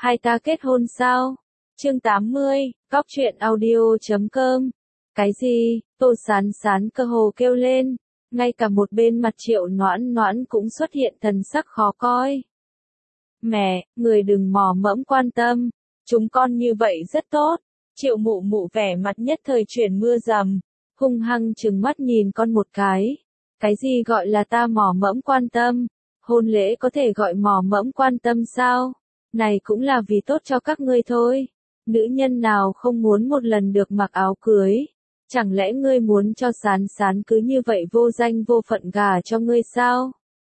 Hai ta kết hôn sao? Chương 80, Cóc truyện audio.com. Cái gì? Tô Sán Sán cơ hồ kêu lên, ngay cả một bên mặt Triệu Noãn Noãn cũng xuất hiện thần sắc khó coi. Mẹ, người đừng mò mẫm quan tâm, chúng con như vậy rất tốt. Triệu Mụ Mụ vẻ mặt nhất thời chuyển mưa rầm, hung hăng trừng mắt nhìn con một cái. Cái gì gọi là ta mò mẫm quan tâm? Hôn lễ có thể gọi mò mẫm quan tâm sao? Này cũng là vì tốt cho các ngươi thôi. Nữ nhân nào không muốn một lần được mặc áo cưới? Chẳng lẽ ngươi muốn cho Sán Sán cứ như vậy vô danh vô phận gả cho ngươi sao?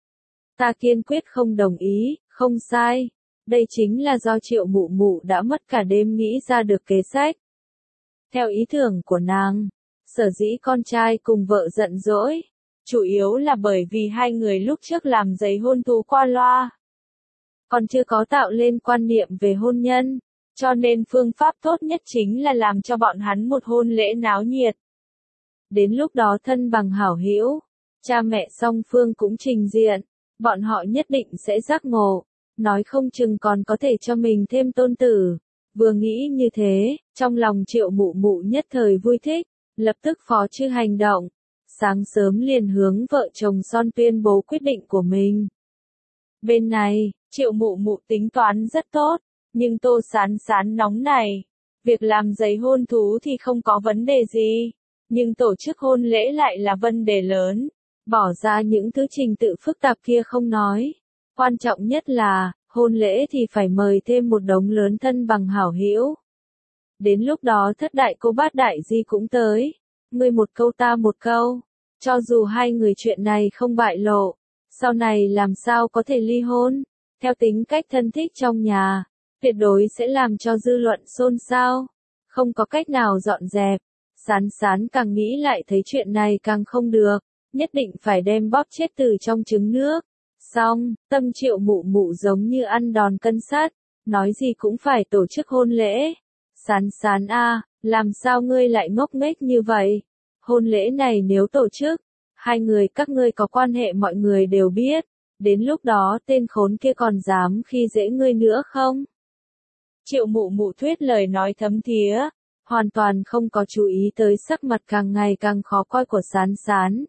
Ta kiên quyết không đồng ý, không sai. Đây chính là do Triệu Mụ Mụ đã mất cả đêm nghĩ ra được kế sách. Theo ý tưởng của nàng, sở dĩ con trai cùng vợ giận dỗi, chủ yếu là bởi vì hai người lúc trước làm giấy hôn thú qua loa. Còn chưa có tạo lên quan niệm về hôn nhân, cho nên phương pháp tốt nhất chính là làm cho bọn hắn một hôn lễ náo nhiệt. Đến lúc đó thân bằng hảo hữu, cha mẹ song phương cũng trình diện, bọn họ nhất định sẽ giác ngộ, nói không chừng còn có thể cho mình thêm tôn tử. Vừa nghĩ như thế, trong lòng Triệu Mụ Mụ nhất thời vui thích, lập tức phó chư hành động, sáng sớm liền hướng vợ chồng son tuyên bố quyết định của mình. Bên này, Triệu Mụ Mụ tính toán rất tốt, nhưng Tô Sán Sán nóng này. Việc làm giấy hôn thú thì không có vấn đề gì, nhưng tổ chức hôn lễ lại là vấn đề lớn. Bỏ ra những thứ trình tự phức tạp kia không nói. Quan trọng nhất là, hôn lễ thì phải mời thêm một đống lớn thân bằng hảo hữu. Đến lúc đó thất đại cô bát đại di cũng tới. Ngươi một câu ta một câu. Cho dù hai người chuyện này không bại lộ, sau này làm sao có thể ly hôn? Theo tính cách thân thích trong nhà, tuyệt đối sẽ làm cho dư luận xôn xao. Không có cách nào dọn dẹp. Sán Sán càng nghĩ lại thấy chuyện này càng không được. Nhất định phải đem bóp chết từ trong trứng nước. Xong, tâm Triệu Mụ Mụ giống như ăn đòn cân sắt, nói gì cũng phải tổ chức hôn lễ. Sán Sán a, làm sao ngươi lại ngốc nghếch như vậy? Hôn lễ này nếu tổ chức, hai người các ngươi có quan hệ mọi người đều biết, đến lúc đó tên khốn kia còn dám khi dễ ngươi nữa không? Triệu Mụ Mụ thuyết lời nói thấm thía, hoàn toàn không có chú ý tới sắc mặt càng ngày càng khó coi của Sán Sán.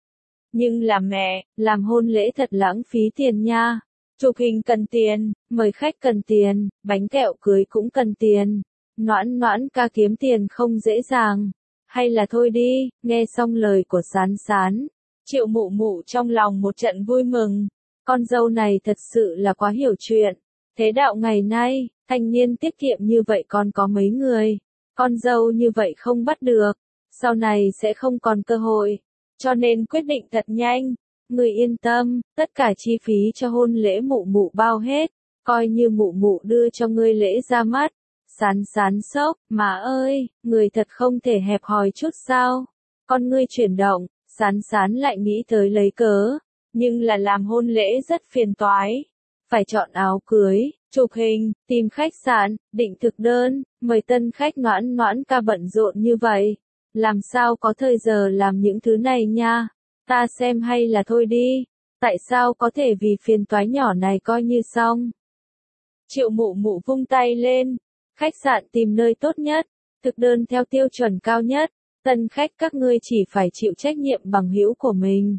Nhưng là mẹ, làm hôn lễ thật lãng phí tiền nha. Chụp hình cần tiền, mời khách cần tiền, bánh kẹo cưới cũng cần tiền. Noãn Noãn ca kiếm tiền không dễ dàng. Hay là thôi đi, nghe xong lời của Sán Sán. Triệu Mụ Mụ trong lòng một trận vui mừng. Con dâu này thật sự là quá hiểu chuyện. Thế đạo ngày nay, thanh niên tiết kiệm như vậy còn có mấy người. Con dâu như vậy không bắt được. Sau này sẽ không còn cơ hội. Cho nên quyết định thật nhanh. Người yên tâm, tất cả chi phí cho hôn lễ Mụ Mụ bao hết. Coi như Mụ Mụ đưa cho ngươi lễ ra mắt. Sán Sán sốc, má ơi, người thật không thể hẹp hòi chút sao? Con ngươi chuyển động, Sán Sán lại nghĩ tới lấy cớ. Nhưng là làm hôn lễ rất phiền toái. Phải chọn áo cưới, chụp hình, tìm khách sạn, định thực đơn, mời tân khách Noãn Noãn ca bận rộn như vậy. Làm sao có thời giờ làm những thứ này nha? Ta xem hay là thôi đi. Tại sao có thể vì phiền toái nhỏ này coi như xong? Triệu Mụ Mụ vung tay lên. Khách sạn tìm nơi tốt nhất, thực đơn theo tiêu chuẩn cao nhất, tân khách các ngươi chỉ phải chịu trách nhiệm bằng hữu của mình.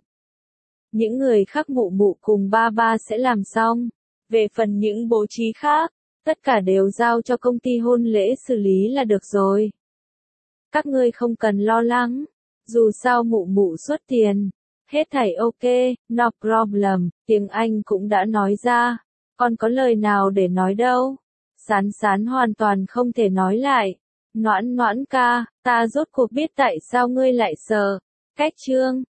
Những người khác Mụ Mụ cùng ba ba sẽ làm xong. Về phần những bố trí khác, tất cả đều giao cho công ty hôn lễ xử lý là được rồi. Các ngươi không cần lo lắng, dù sao Mụ Mụ xuất tiền. Hết thảy ok, no problem, tiếng Anh cũng đã nói ra, còn có lời nào để nói đâu. Sán Sán hoàn toàn không thể nói lại. Noãn Noãn ca, ta rốt cuộc biết tại sao ngươi lại sợ. Cách chương